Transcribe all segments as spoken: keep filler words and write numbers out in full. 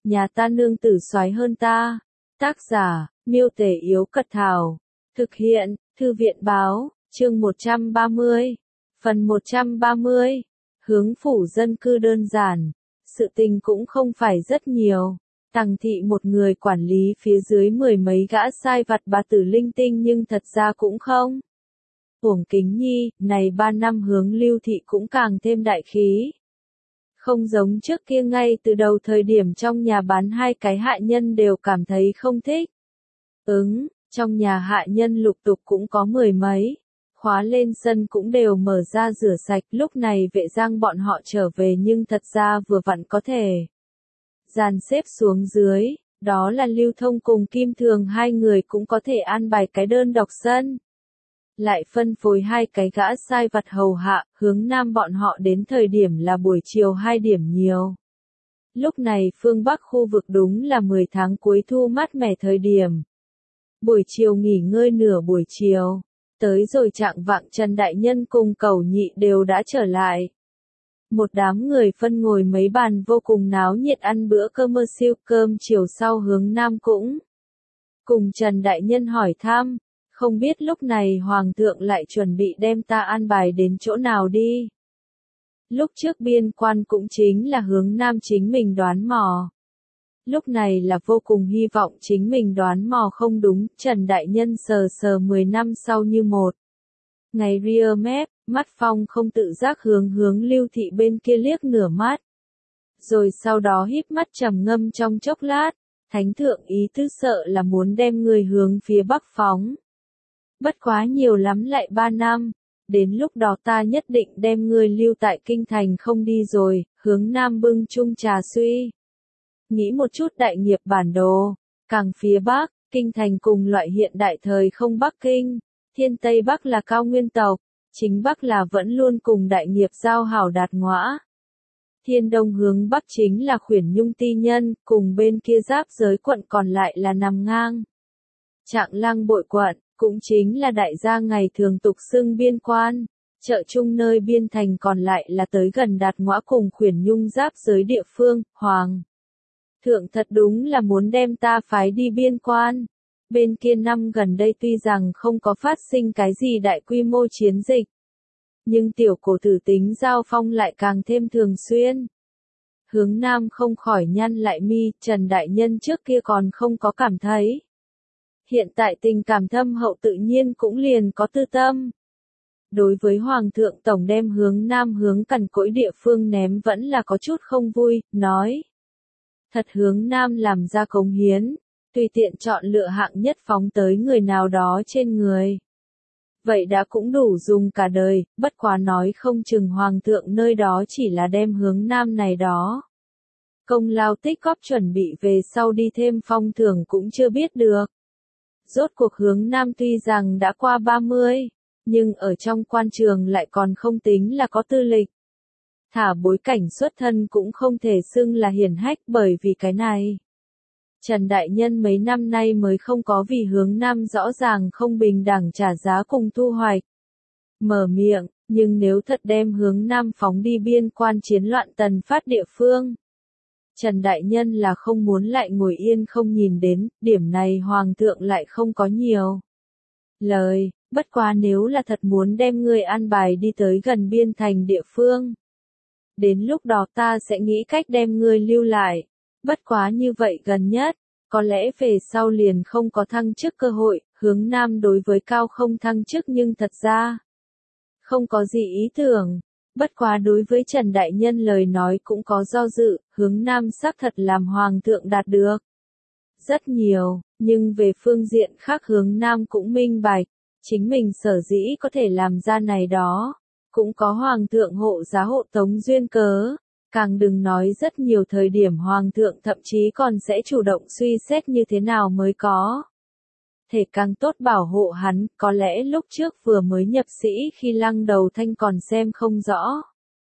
nhà ta nương tử soái hơn ta. Tác giả, Miêu Tể Yếu Cật Thảo. Thực hiện, Thư viện Báo, chương một trăm ba mươi. Phần một trăm ba mươi. Hướng phủ dân cư đơn giản. Sự tình cũng không phải rất nhiều. Tằng thị một người quản lý phía dưới mười mấy gã sai vặt bà tử linh tinh nhưng thật ra cũng không. Uổng Kính Nhi, này ba năm hướng Lưu thị cũng càng thêm đại khí. Không giống trước kia ngay từ đầu thời điểm trong nhà bán hai cái hạ nhân đều cảm thấy không thích. Ứng, trong nhà hạ nhân lục tục cũng có mười mấy. Khóa lên sân cũng đều mở ra rửa sạch, lúc này vệ giang bọn họ trở về nhưng thật ra vừa vặn có thể. Dàn xếp xuống dưới, đó là Lưu Thông cùng Kim Thường hai người cũng có thể an bài cái đơn độc sân. Lại phân phối hai cái gã sai vặt hầu hạ, hướng nam bọn họ đến thời điểm là buổi chiều hai điểm nhiều. Lúc này phương Bắc khu vực đúng là mười tháng cuối thu mát mẻ thời điểm. Buổi chiều nghỉ ngơi nửa buổi chiều, tới rồi trạng vạng Trần Đại Nhân cùng Cẩu Nhị đều đã trở lại. Một đám người phân ngồi mấy bàn vô cùng náo nhiệt ăn bữa cơm mơ siêu, cơm chiều sau hướng nam cũng. Cùng Trần Đại Nhân hỏi thăm. Không biết lúc này Hoàng thượng lại chuẩn bị đem ta an bài đến chỗ nào đi. Lúc trước biên quan cũng chính là hướng nam chính mình đoán mò. Lúc này là vô cùng hy vọng chính mình đoán mò không đúng, Trần Đại Nhân sờ sờ mười năm sau như một. Ngày ria mép, mắt Phong không tự giác hướng hướng Lưu thị bên kia liếc nửa mắt. Rồi sau đó híp mắt trầm ngâm trong chốc lát, Thánh thượng ý tứ sợ là muốn đem người hướng phía Bắc phóng. Bất quá nhiều lắm lại ba năm, đến lúc đó ta nhất định đem ngươi lưu tại kinh thành không đi rồi, hướng nam bưng chung trà suy. Nghĩ một chút đại nghiệp bản đồ, càng phía Bắc, kinh thành cùng loại hiện đại thời không Bắc Kinh, thiên Tây Bắc là cao nguyên tộc, chính Bắc là vẫn luôn cùng đại nghiệp giao hảo đạt ngõa. Thiên Đông hướng Bắc chính là Khuyển Nhung Ti Nhân, cùng bên kia giáp giới quận còn lại là nằm ngang. Trạng Lăng Bội quận. Cũng chính là đại gia ngày thường tục xưng biên quan, chợ chung nơi biên thành còn lại là tới gần đạt ngõa cùng Khuyển Nhung giáp giới địa phương, Hoàng. Thượng thật đúng là muốn đem ta phái đi biên quan. Bên kia năm gần đây tuy rằng không có phát sinh cái gì đại quy mô chiến dịch. Nhưng tiểu cổ tử tính giao phong lại càng thêm thường xuyên. Hướng nam không khỏi nhăn lại mi, Trần Đại Nhân trước kia còn không có cảm thấy. Hiện tại tình cảm thâm hậu tự nhiên cũng liền có tư tâm. Đối với Hoàng thượng tổng đem hướng nam hướng cằn cỗi địa phương ném vẫn là có chút không vui, nói. Thật hướng nam làm ra cống hiến, tùy tiện chọn lựa hạng nhất phóng tới người nào đó trên người. Vậy đã cũng đủ dùng cả đời, bất quá nói không chừng Hoàng thượng nơi đó chỉ là đem hướng nam này đó. Công lao tích góp chuẩn bị về sau đi thêm phong thưởng cũng chưa biết được. Rốt cuộc hướng nam tuy rằng đã qua ba mươi, nhưng ở trong quan trường lại còn không tính là có tư lịch. Thả bối cảnh xuất thân cũng không thể xưng là hiển hách bởi vì cái này. Trần Đại Nhân mấy năm nay mới không có vì hướng nam rõ ràng không bình đẳng trả giá cùng thu hoạch. Mở miệng, nhưng nếu thật đem hướng nam phóng đi biên quan chiến loạn tần phát địa phương. Trần Đại Nhân là không muốn lại ngồi yên không nhìn đến, điểm này Hoàng thượng lại không có nhiều. Lời, bất quá nếu là thật muốn đem người an bài đi tới gần biên thành địa phương. Đến lúc đó ta sẽ nghĩ cách đem người lưu lại. Bất quá như vậy gần nhất, có lẽ về sau liền không có thăng chức cơ hội, hướng nam đối với cao không thăng chức nhưng thật ra không có gì ý tưởng. Bất quá đối với Trần Đại Nhân lời nói cũng có do dự, hướng nam xác thật làm Hoàng thượng đạt được. Rất nhiều, nhưng về phương diện khác hướng nam cũng minh bạch, chính mình sở dĩ có thể làm ra này đó, cũng có Hoàng thượng hộ giá hộ tống duyên cớ, càng đừng nói rất nhiều thời điểm Hoàng thượng thậm chí còn sẽ chủ động suy xét như thế nào mới có. Thể càng tốt bảo hộ hắn, có lẽ lúc trước vừa mới nhập sĩ khi Lăng Đầu Thanh còn xem không rõ.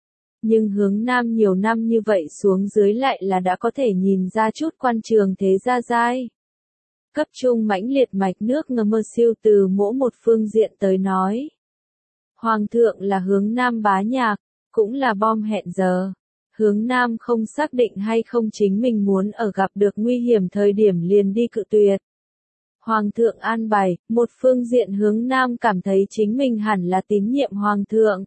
Nhưng hướng nam nhiều năm như vậy xuống dưới lại là đã có thể nhìn ra chút quan trường thế gia giai. Cấp trung mãnh liệt mạch nước ngầm mơ siêu từ mỗi một phương diện tới nói. Hoàng thượng là hướng nam bá nhạc, cũng là bom hẹn giờ. Hướng Nam không xác định hay không chính mình muốn ở gặp được nguy hiểm thời điểm liền đi cự tuyệt. Hoàng thượng an bài, một phương diện Hướng Nam cảm thấy chính mình hẳn là tín nhiệm Hoàng thượng.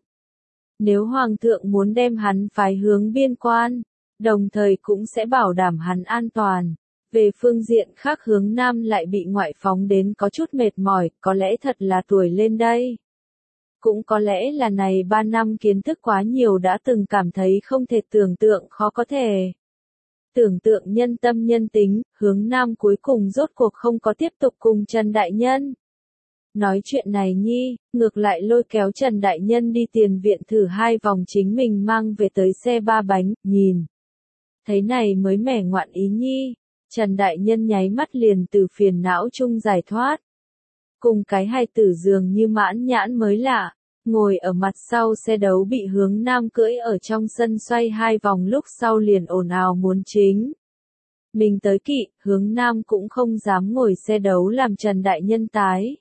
Nếu Hoàng thượng muốn đem hắn phái hướng biên quan, đồng thời cũng sẽ bảo đảm hắn an toàn. Về phương diện khác Hướng Nam lại bị ngoại phóng đến có chút mệt mỏi, có lẽ thật là tuổi lên đây. Cũng có lẽ là này ba năm kiến thức quá nhiều đã từng cảm thấy không thể tưởng tượng khó có thể. Tưởng tượng nhân tâm nhân tính, Hướng Nam cuối cùng rốt cuộc không có tiếp tục cùng Trần Đại Nhân. Nói chuyện này nhi, ngược lại lôi kéo Trần Đại Nhân đi tiền viện thử hai vòng chính mình mang về tới xe ba bánh, nhìn. Thấy này mới mẻ ngoạn ý nhi, Trần Đại Nhân nháy mắt liền từ phiền não chung giải thoát. Cùng cái hài tử dường như mãn nhãn mới lạ, ngồi ở mặt sau xe đấu bị Hướng Nam cưỡi ở trong sân xoay hai vòng lúc sau liền ồn ào muốn chính. Mình tới kỵ, Hướng Nam cũng không dám ngồi xe đấu làm Trần Đại Nhân tái.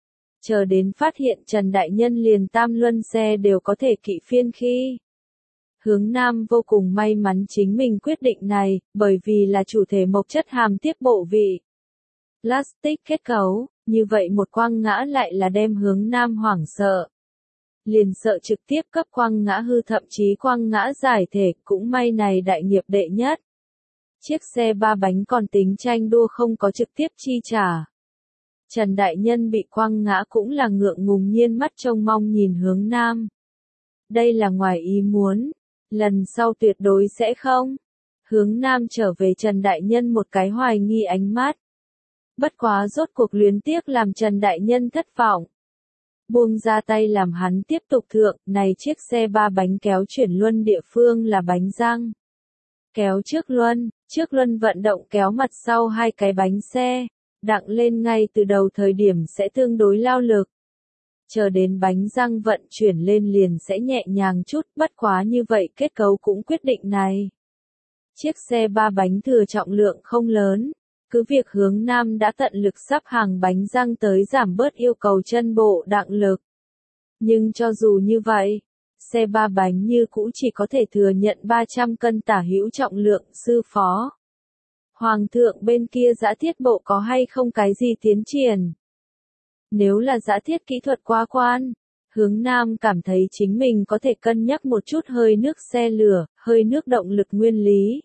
Chờ đến phát hiện Trần Đại Nhân liền tam luân xe đều có thể kỵ phiên khi. Hướng Nam vô cùng may mắn chính mình quyết định này, bởi vì là chủ thể mộc chất hàm tiếp bộ vị. Plastic kết cấu, như vậy một quăng ngã lại là đem Hướng Nam hoảng sợ. Liền sợ trực tiếp cấp quăng ngã hư thậm chí quăng ngã giải thể, cũng may này đại nghiệp đệ nhất. Chiếc xe ba bánh còn tính tranh đua không có trực tiếp chi trả. Trần Đại Nhân bị quăng ngã cũng là ngượng ngùng nhiên mắt trông mong nhìn Hướng Nam. Đây là ngoài ý muốn, lần sau tuyệt đối sẽ không. Hướng Nam trở về Trần Đại Nhân một cái hoài nghi ánh mắt. Bất quá rốt cuộc luyến tiếc làm Trần Đại Nhân thất vọng. Buông ra tay làm hắn tiếp tục thượng, này chiếc xe ba bánh kéo chuyển luân địa phương là bánh răng. Kéo trước luân, trước luân vận động kéo mặt sau hai cái bánh xe, đặng lên ngay từ đầu thời điểm sẽ tương đối lao lực. Chờ đến bánh răng vận chuyển lên liền sẽ nhẹ nhàng chút, bất quá như vậy kết cấu cũng quyết định này. Chiếc xe ba bánh thừa trọng lượng không lớn. Cứ việc Hướng Nam đã tận lực sắp hàng bánh răng tới giảm bớt yêu cầu chân bộ đặng lực. Nhưng cho dù như vậy, xe ba bánh như cũ chỉ có thể thừa nhận ba trăm cân tả hữu trọng lượng, sư phó. Hoàng thượng bên kia giã thiết bộ có hay không cái gì tiến triển? Nếu là giã thiết kỹ thuật quá quan, Hướng Nam cảm thấy chính mình có thể cân nhắc một chút hơi nước xe lửa, hơi nước động lực nguyên lý.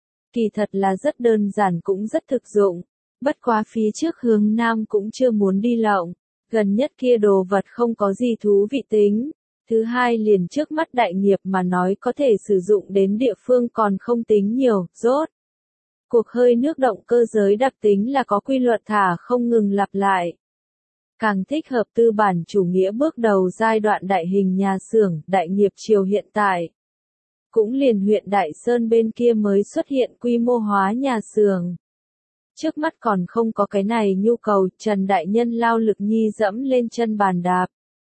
Kỳ thật là rất đơn giản cũng rất thực dụng, bất quá phía trước Hướng Nam cũng chưa muốn đi lộng, gần nhất kia đồ vật không có gì thú vị tính, thứ hai liền trước mắt đại nghiệp mà nói có thể sử dụng đến địa phương còn không tính nhiều, rốt. Cuộc hơi nước động cơ giới đặc tính là có quy luật thả không ngừng lặp lại. Càng thích hợp tư bản chủ nghĩa bước đầu giai đoạn đại hình nhà xưởng, đại nghiệp chiều hiện tại. Cũng liền huyện Đại Sơn bên kia mới xuất hiện quy mô hóa nhà xưởng. Trước mắt còn không có cái này nhu cầu, Trần Đại Nhân lao lực nhi dẫm lên chân bàn đạp.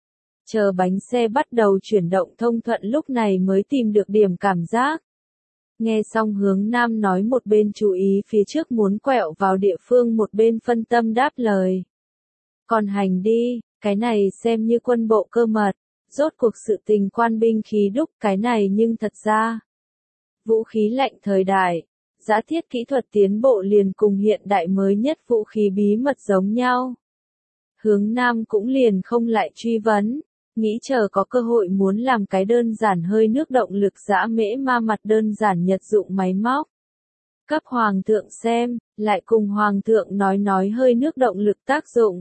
Chờ bánh xe bắt đầu chuyển động thông thuận lúc này mới tìm được điểm cảm giác. Nghe xong Hướng Nam nói một bên chú ý phía trước muốn quẹo vào địa phương một bên phân tâm đáp lời. Còn hành đi, cái này xem như quân bộ cơ mật. Rốt cuộc sự tình quan binh khí đúc cái này nhưng thật ra. Vũ khí lạnh thời đại, giã thiết kỹ thuật tiến bộ liền cùng hiện đại mới nhất vũ khí bí mật giống nhau. Hướng Nam cũng liền không lại truy vấn, nghĩ chờ có cơ hội muốn làm cái đơn giản hơi nước động lực dã mễ ma mặt đơn giản nhật dụng máy móc. Cấp Hoàng thượng xem, lại cùng Hoàng thượng nói nói hơi nước động lực tác dụng.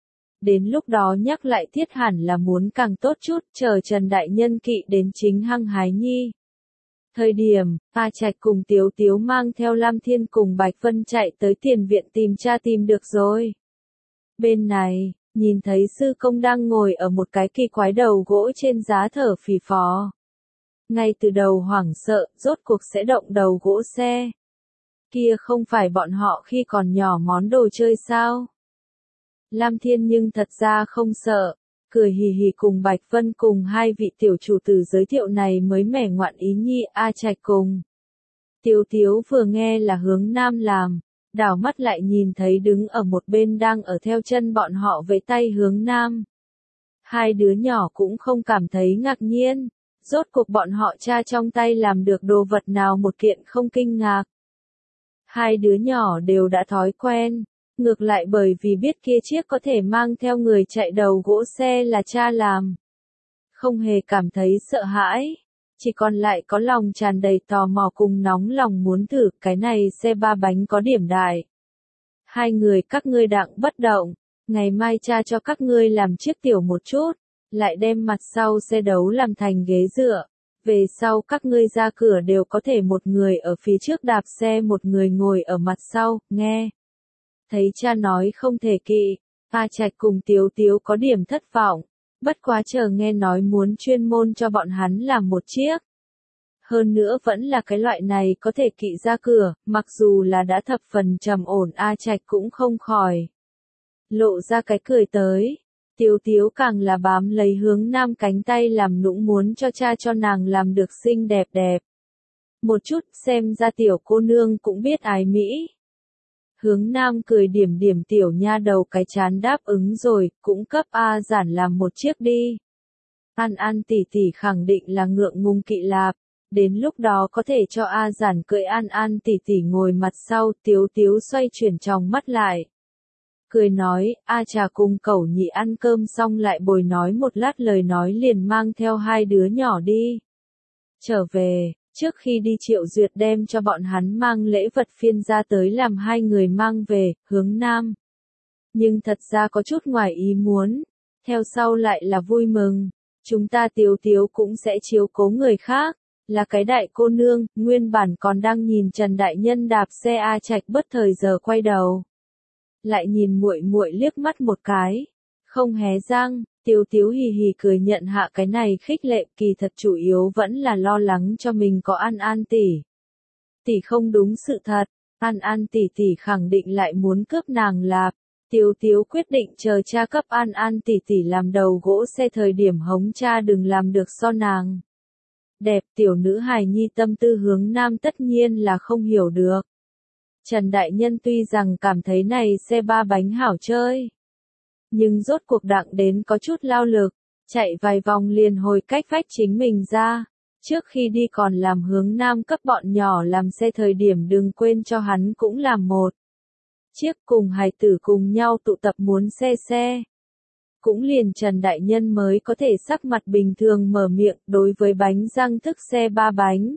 Đến lúc đó nhắc lại thiết hẳn là muốn càng tốt chút, chờ Trần Đại Nhân kỵ đến chính hăng hái nhi. Thời điểm, A Trạch cùng Tiếu Tiếu mang theo Lam Thiên cùng Bạch Vân chạy tới tiền viện tìm cha tìm được rồi. Bên này, nhìn thấy sư công đang ngồi ở một cái kỳ quái đầu gỗ trên giá thở phì phò. Ngay từ đầu hoảng sợ, rốt cuộc sẽ động đầu gỗ xe. Kia không phải bọn họ khi còn nhỏ món đồ chơi sao? Lam Thiên nhưng thật ra không sợ, cười hì hì cùng Bạch Vân cùng hai vị tiểu chủ tử giới thiệu này mới mẻ ngoạn ý nhi A Trạch cùng. Tiếu Tiếu vừa nghe là Hướng Nam làm, đảo mắt lại nhìn thấy đứng ở một bên đang ở theo chân bọn họ với tay Hướng Nam. Hai đứa nhỏ cũng không cảm thấy ngạc nhiên, Rốt cuộc bọn họ cha trong tay làm được đồ vật nào một kiện không kinh ngạc. Hai đứa nhỏ đều đã thói quen, ngược lại bởi vì biết kia chiếc có thể mang theo người chạy đầu gỗ xe là cha làm. Không hề cảm thấy sợ hãi, chỉ còn lại có lòng tràn đầy tò mò cùng nóng lòng muốn thử cái này xe ba bánh có điểm đại. Hai người các ngươi đặng bất động, ngày mai cha cho các ngươi làm chiếc tiểu một chút, lại đem mặt sau xe đấu làm thành ghế dựa. Về sau các ngươi ra cửa đều có thể một người ở phía trước đạp xe một người ngồi ở mặt sau, nghe. Thấy cha nói không thể kỵ, A Trạch cùng Tiếu Tiếu có điểm thất vọng, bất quá chờ nghe nói muốn chuyên môn cho bọn hắn làm một chiếc. Hơn nữa vẫn là cái loại này có thể kỵ ra cửa, mặc dù là đã thập phần trầm ổn A Trạch cũng không khỏi. Lộ ra cái cười tới. Tiếu Tiếu càng là bám lấy Hướng Nam cánh tay làm nũng muốn cho cha cho nàng làm được xinh đẹp đẹp. Một chút xem ra tiểu cô nương cũng biết ái mỹ. Hướng Nam cười điểm điểm tiểu nha đầu cái chán đáp ứng rồi, cũng cấp A Giản làm một chiếc đi. An An tỷ tỷ khẳng định là ngượng ngùng kỵ lạp, đến lúc đó có thể cho A Giản cưỡi An An tỷ tỷ ngồi mặt sau. Tiếu Tiếu xoay chuyển tròng mắt lại. Cười nói, A Trà cùng cẩu nhị ăn cơm xong lại bồi nói một lát lời nói liền mang theo hai đứa nhỏ đi. Trở về, trước khi đi Triệu Duyệt đem cho bọn hắn mang lễ vật phiên ra tới làm hai người mang về, Hướng Nam. Nhưng thật ra có chút ngoài ý muốn, theo sau lại là vui mừng, chúng ta Tiếu Tiếu cũng sẽ chiếu cố người khác, là cái đại cô nương, nguyên bản còn đang nhìn Trần Đại Nhân đạp xe A Trạch bất thời giờ quay đầu. Lại nhìn muội muội liếc mắt một cái, không hé răng, Tiếu Tiếu hì hì cười nhận hạ cái này khích lệ, kỳ thật chủ yếu vẫn là lo lắng cho mình có An An tỷ. Tỷ không đúng sự thật, An An tỷ tỷ khẳng định lại muốn cướp nàng lạp. Tiếu Tiếu quyết định chờ cha cấp An An tỷ tỷ làm đầu gỗ xe thời điểm hống cha đừng làm được so nàng. Đẹp tiểu nữ hài nhi tâm tư Hướng Nam tất nhiên là không hiểu được. Trần Đại Nhân tuy rằng cảm thấy này xe ba bánh hảo chơi, nhưng rốt cuộc đặng đến có chút lao lực, chạy vài vòng liền hồi cách vách chính mình ra. Trước khi đi còn làm Hướng Nam cấp bọn nhỏ làm xe thời điểm đừng quên cho hắn cũng làm một chiếc cùng hài tử cùng nhau tụ tập muốn xe xe. Cũng liền Trần Đại Nhân mới có thể sắc mặt bình thường mở miệng đối với bánh răng thức xe ba bánh.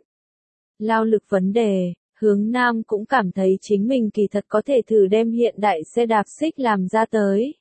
Lao lực vấn đề. Hướng Nam cũng cảm thấy chính mình kỳ thật có thể thử đem hiện đại xe đạp xích làm ra tới.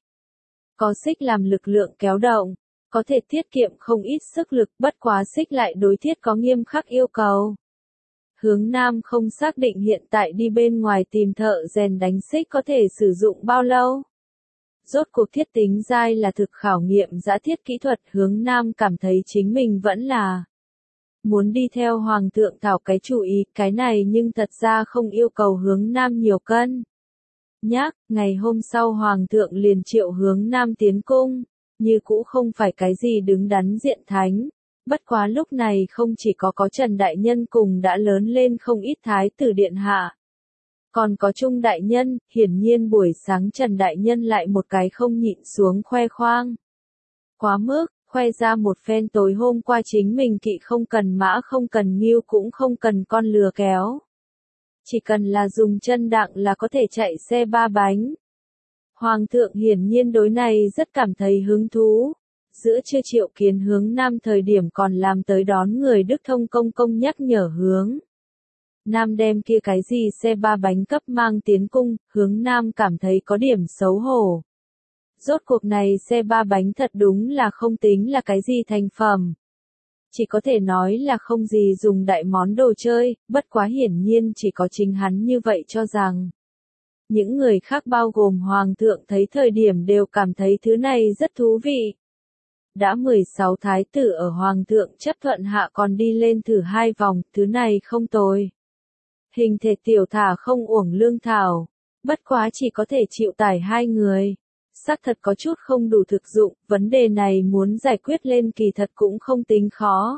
Có xích làm lực lượng kéo động, có thể tiết kiệm không ít sức lực, bất quá xích lại đối thiết có nghiêm khắc yêu cầu. Hướng Nam không xác định hiện tại đi bên ngoài tìm thợ rèn đánh xích có thể sử dụng bao lâu. Rốt cuộc thiết tính dai là thực khảo nghiệm giã thiết kỹ thuật, Hướng Nam cảm thấy chính mình vẫn là muốn đi theo Hoàng thượng thảo cái chủ ý, cái này nhưng thật ra không yêu cầu Hướng Nam nhiều cân. Nhắc, ngày hôm sau Hoàng thượng liền triệu Hướng Nam tiến cung, như cũ không phải cái gì đứng đắn diện thánh. Bất quá lúc này không chỉ có có Trần Đại Nhân cùng đã lớn lên không ít thái tử điện hạ. Còn có Trung Đại Nhân, hiển nhiên buổi sáng Trần Đại Nhân lại một cái không nhịn xuống khoe khoang. Quá mức. Khoe ra một phen tối hôm qua chính mình kỵ không cần mã không cần nghiêu cũng không cần con lừa kéo. Chỉ cần là dùng chân đặng là có thể chạy xe ba bánh. Hoàng thượng hiển nhiên đối này rất cảm thấy hứng thú. Giữa trưa Triệu Kiến Hướng Nam thời điểm còn làm tới đón người Đức Thông công công nhắc nhở Hướng Nam đem kia cái gì xe ba bánh cấp mang tiến cung, Hướng Nam cảm thấy có điểm xấu hổ. Rốt cuộc này xe ba bánh thật đúng là không tính là cái gì thành phẩm. Chỉ có thể nói là không gì dùng đại món đồ chơi, bất quá hiển nhiên chỉ có chính hắn như vậy cho rằng. Những người khác bao gồm Hoàng thượng thấy thời điểm đều cảm thấy thứ này rất thú vị. Đã mười sáu thái tử ở Hoàng thượng chấp thuận hạ còn đi lên thử hai vòng, thứ này không tồi. Hình thể tiểu thả không uổng lương thảo, bất quá chỉ có thể chịu tải hai người. Xác thật có chút không đủ thực dụng, vấn đề này muốn giải quyết lên kỳ thật cũng không tính khó.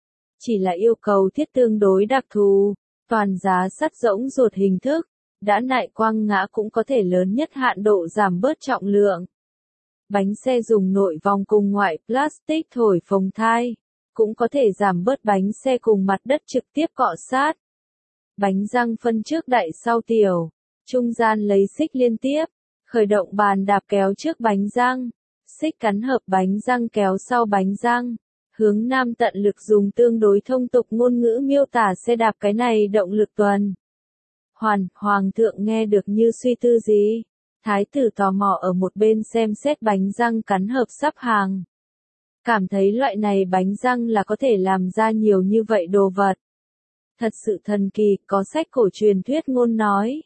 Chỉ là yêu cầu thiết tương đối đặc thù, toàn giá sắt rỗng ruột hình thức, đã nại quăng ngã cũng có thể lớn nhất hạn độ giảm bớt trọng lượng. Bánh xe dùng nội vòng cùng ngoại plastic thổi phồng thai, cũng có thể giảm bớt bánh xe cùng mặt đất trực tiếp cọ sát. Bánh răng phân trước đại sau tiểu, trung gian lấy xích liên tiếp, khởi động bàn đạp kéo trước bánh răng, xích cắn hợp bánh răng kéo sau bánh răng. Hướng Nam tận lực dùng tương đối thông tục ngôn ngữ miêu tả xe đạp cái này động lực tuần. Hoàn, Hoàng thượng nghe được như suy tư gì. Thái tử tò mò ở một bên xem xét bánh răng cắn hợp sắp hàng. Cảm thấy loại này bánh răng là có thể làm ra nhiều như vậy đồ vật. Thật sự thần kỳ, có sách cổ truyền thuyết ngôn nói.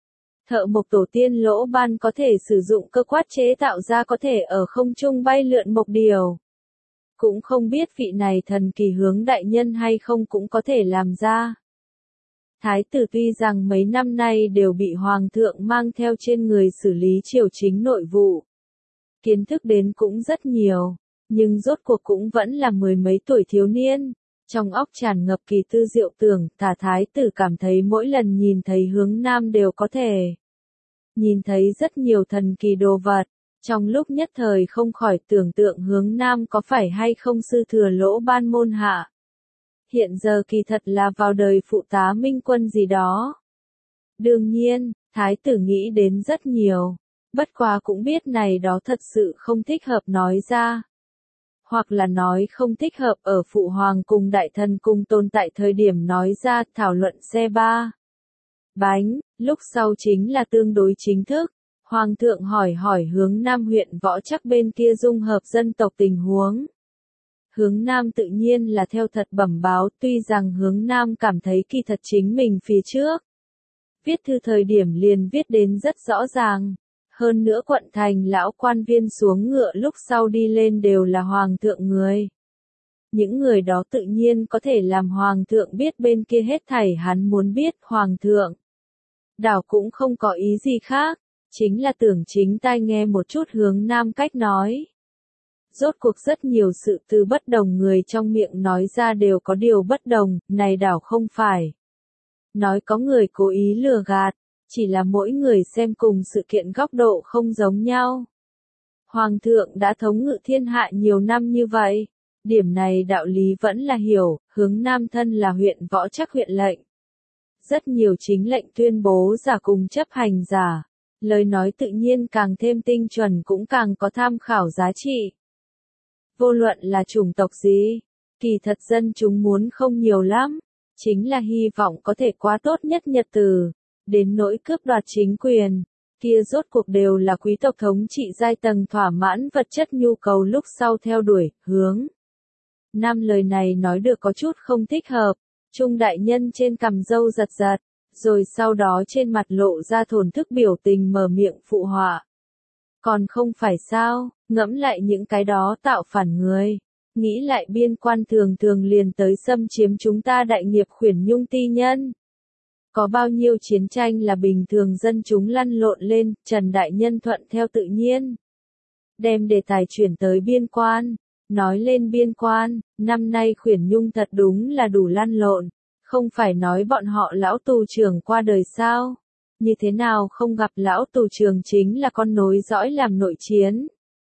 Thợ mộc tổ tiên Lỗ Ban có thể sử dụng cơ quát chế tạo ra có thể ở không trung bay lượn mộc điều. Cũng không biết vị này thần kỳ Hướng đại nhân hay không cũng có thể làm ra. Thái tử tuy rằng mấy năm nay đều bị Hoàng thượng mang theo trên người xử lý triều chính nội vụ. Kiến thức đến cũng rất nhiều, nhưng rốt cuộc cũng vẫn là mười mấy tuổi thiếu niên. Trong óc tràn ngập kỳ tư diệu tưởng, thả Thái tử cảm thấy mỗi lần nhìn thấy Hướng Nam đều có thể nhìn thấy rất nhiều thần kỳ đồ vật. Trong lúc nhất thời không khỏi tưởng tượng Hướng Nam có phải hay không sư thừa Lỗ Ban môn hạ. Hiện giờ kỳ thật là vào đời phụ tá minh quân gì đó. Đương nhiên, Thái tử nghĩ đến rất nhiều, bất quá cũng biết này đó thật sự không thích hợp nói ra. Hoặc là nói không thích hợp ở phụ hoàng cùng đại thần cùng tồn tại thời điểm nói ra thảo luận xe ba. Bánh, lúc sau chính là tương đối chính thức. Hoàng thượng hỏi hỏi Hướng Nam huyện Võ Trắc bên kia dung hợp dân tộc tình huống. Hướng Nam tự nhiên là theo thật bẩm báo, tuy rằng Hướng Nam cảm thấy kỳ thật chính mình phía trước. Viết thư thời điểm liền viết đến rất rõ ràng. Hơn nữa quận thành lão quan viên xuống ngựa lúc sau đi lên đều là Hoàng thượng người. Những người đó tự nhiên có thể làm Hoàng thượng biết bên kia hết thảy hắn muốn biết. Hoàng thượng đảo cũng không có ý gì khác. Chính là tưởng chính tai nghe một chút Hướng Nam cách nói. Rốt cuộc rất nhiều sự từ bất đồng người trong miệng nói ra đều có điều bất đồng, này đảo không phải. Nói có người cố ý lừa gạt, chỉ là mỗi người xem cùng sự kiện góc độ không giống nhau. Hoàng thượng đã thống ngự thiên hạ nhiều năm như vậy, điểm này đạo lý vẫn là hiểu, Hướng Nam thân là huyện Võ Trắc huyện lệnh. Rất nhiều chính lệnh tuyên bố giả cùng chấp hành giả. Lời nói tự nhiên càng thêm tinh chuẩn cũng càng có tham khảo giá trị. Vô luận là chủng tộc gì, kỳ thật dân chúng muốn không nhiều lắm, chính là hy vọng có thể qua tốt nhất nhật từ, đến nỗi cướp đoạt chính quyền, kia rốt cuộc đều là quý tộc thống trị giai tầng thỏa mãn vật chất nhu cầu lúc sau theo đuổi, Hướng Nam lời này nói được có chút không thích hợp, Trung đại nhân trên cằm râu giật giật. Rồi sau đó trên mặt lộ ra thổn thức biểu tình mở miệng phụ họa. Còn không phải sao, ngẫm lại những cái đó tạo phản người. Nghĩ lại biên quan thường thường liền tới xâm chiếm chúng ta đại nghiệp khuyển nhung ti nhân. Có bao nhiêu chiến tranh là bình thường dân chúng lăn lộn lên, Trần Đại Nhân thuận theo tự nhiên. Đem đề tài chuyển tới biên quan. Nói lên biên quan, năm nay khuyển nhung thật đúng là đủ lăn lộn. Không phải nói bọn họ lão tù trưởng qua đời sao? Như thế nào không gặp lão tù trưởng chính là con nối dõi làm nội chiến?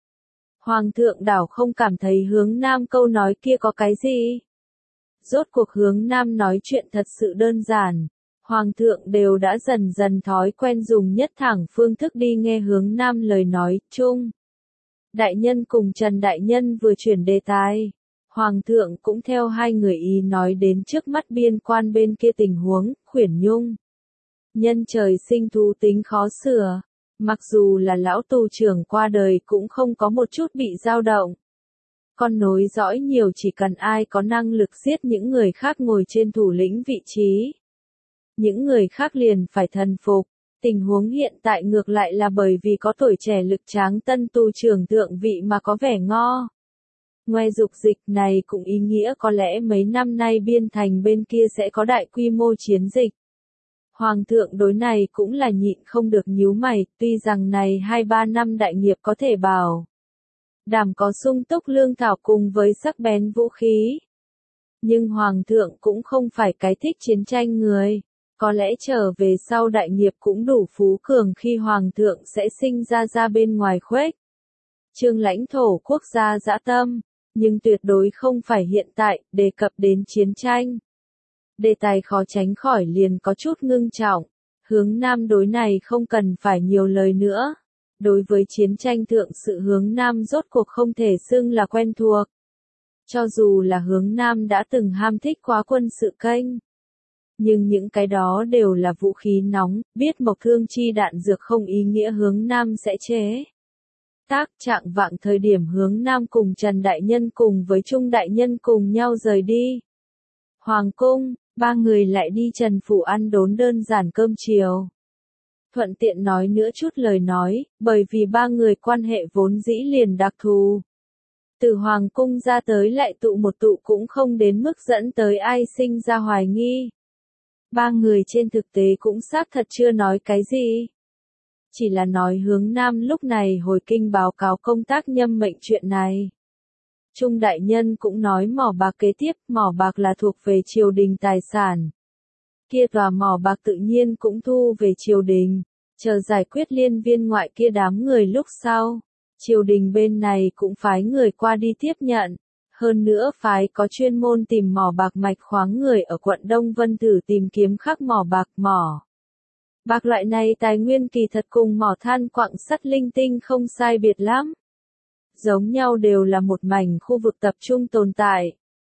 Hoàng thượng đảo không cảm thấy Hướng Nam câu nói kia có cái gì? Rốt cuộc Hướng Nam nói chuyện thật sự đơn giản. Hoàng thượng đều đã dần dần thói quen dùng nhất thẳng phương thức đi nghe Hướng Nam lời nói chung. Đại nhân cùng Trần Đại Nhân vừa chuyển đề tài. Hoàng thượng cũng theo hai người ý nói đến trước mắt biên quan bên kia tình huống, khuyển nhung. Nhân trời sinh thú tính khó sửa, mặc dù là lão tù trưởng qua đời cũng không có một chút bị dao động. Con nối dõi nhiều chỉ cần ai có năng lực giết những người khác ngồi trên thủ lĩnh vị trí. Những người khác liền phải thần phục. Tình huống hiện tại ngược lại là bởi vì có tuổi trẻ lực tráng tân tù trưởng thượng vị mà có vẻ ngo. Ngoài dục dịch này cũng ý nghĩa có lẽ mấy năm nay biên thành bên kia sẽ có đại quy mô chiến dịch. Hoàng thượng đối này cũng là nhịn không được nhíu mày, tuy rằng này hai ba năm đại nghiệp có thể bảo đảm có sung túc lương thảo cùng với sắc bén vũ khí. Nhưng Hoàng thượng cũng không phải cái thích chiến tranh người. Có lẽ trở về sau đại nghiệp cũng đủ phú cường khi Hoàng thượng sẽ sinh ra ra bên ngoài khuếch. Trương lãnh thổ quốc gia dã tâm. Nhưng tuyệt đối không phải hiện tại, đề cập đến chiến tranh. Đề tài khó tránh khỏi liền có chút ngưng trọng. Hướng Nam đối này không cần phải nhiều lời nữa. Đối với chiến tranh thượng sự Hướng Nam rốt cuộc không thể xưng là quen thuộc. Cho dù là Hướng Nam đã từng ham thích quá quân sự kênh. Nhưng những cái đó đều là vũ khí nóng, biết mộc thương chi đạn dược không ý nghĩa Hướng Nam sẽ chế. Tác trạng vạng thời điểm Hướng Nam cùng Trần Đại Nhân cùng với Trung Đại Nhân cùng nhau rời đi. Hoàng cung, ba người lại đi Trần Phủ ăn đốn đơn giản cơm chiều. Thuận tiện nói nữa chút lời nói, bởi vì ba người quan hệ vốn dĩ liền đặc thù. Từ Hoàng cung ra tới lại tụ một tụ cũng không đến mức dẫn tới ai sinh ra hoài nghi. Ba người trên thực tế cũng xác thật chưa nói cái gì. Chỉ là nói Hướng Nam lúc này hồi kinh báo cáo công tác nhâm mệnh chuyện này. Trung Đại Nhân cũng nói mỏ bạc kế tiếp, mỏ bạc là thuộc về triều đình tài sản. Kia tòa mỏ bạc tự nhiên cũng thu về triều đình, chờ giải quyết liên viên ngoại kia đám người lúc sau. Triều đình bên này cũng phái người qua đi tiếp nhận. Hơn nữa phái có chuyên môn tìm mỏ bạc mạch khoáng người ở quận Đông Vân thử tìm kiếm khắc mỏ bạc mỏ. Bạc loại này tài nguyên kỳ thật cùng mỏ than quặng sắt linh tinh không sai biệt lắm. Giống nhau đều là một mảnh khu vực tập trung tồn tại.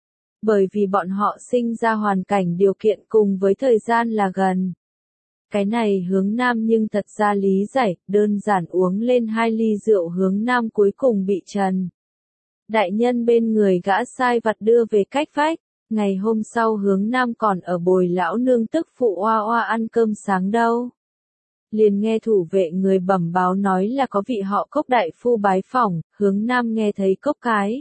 Bởi vì bọn họ sinh ra hoàn cảnh điều kiện cùng với thời gian là gần. Cái này Hướng Nam nhưng thật ra lý giải, đơn giản uống lên hai ly rượu Hướng Nam cuối cùng bị Trần Đại Nhân bên người gã sai vặt đưa về cách vách. Ngày hôm sau Hướng Nam còn ở bồi lão nương tức phụ oa oa ăn cơm sáng đâu. Liền nghe thủ vệ người bẩm báo nói là có vị họ Cốc đại phu bái phỏng, Hướng Nam nghe thấy Cốc cái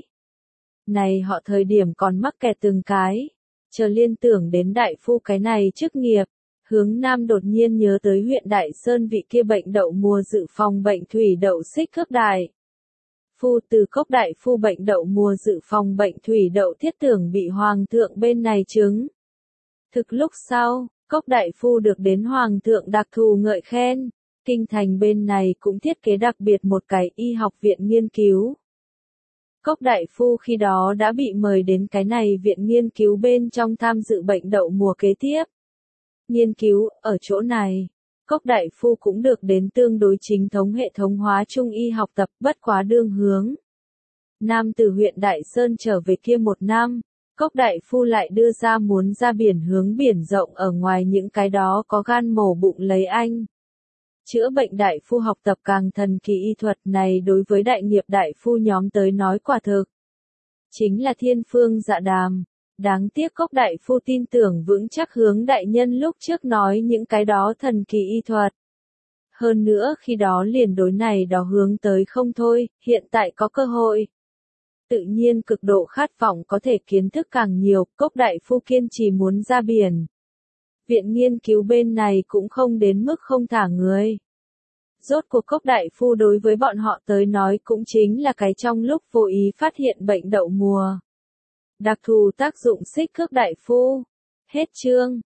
này họ thời điểm còn mắc kẹt từng cái. Chờ liên tưởng đến đại phu cái này chức nghiệp, Hướng Nam đột nhiên nhớ tới huyện Đại Sơn vị kia bệnh đậu mùa dự phòng bệnh thủy đậu xích cước đại. Phu từ Cốc đại phu bệnh đậu mùa dự phòng bệnh thủy đậu thiết tưởng bị hoàng thượng bên này chứng. Thực lúc sau, Cốc đại phu được đến hoàng thượng đặc thù ngợi khen, kinh thành bên này cũng thiết kế đặc biệt một cái y học viện nghiên cứu. Cốc đại phu khi đó đã bị mời đến cái này viện nghiên cứu bên trong tham dự bệnh đậu mùa kế tiếp. Nghiên cứu, ở chỗ này, Cốc đại phu cũng được đến tương đối chính thống hệ thống hóa trung y học tập bất quá đương hướng. Nam từ huyện Đại Sơn trở về kia một năm, Cốc đại phu lại đưa ra muốn ra biển hướng biển rộng ở ngoài những cái đó có gan mổ bụng lấy anh. Chữa bệnh đại phu học tập càng thần kỳ y thuật này đối với đại nghiệp đại phu nhóm tới nói quả thực. Chính là thiên phương dạ đàm. Đáng tiếc Cốc đại phu tin tưởng vững chắc Hướng Đại Nhân lúc trước nói những cái đó thần kỳ y thuật. Hơn nữa khi đó liền đối này đó hướng tới không thôi, hiện tại có cơ hội. Tự nhiên cực độ khát vọng có thể kiến thức càng nhiều, Cốc đại phu kiên trì muốn ra biển. Viện nghiên cứu bên này cũng không đến mức không thả người. Rốt cuộc Cốc đại phu đối với bọn họ tới nói cũng chính là cái trong lúc vô ý phát hiện bệnh đậu mùa. Đặc thù tác dụng xích cước đại phu. Hết chương.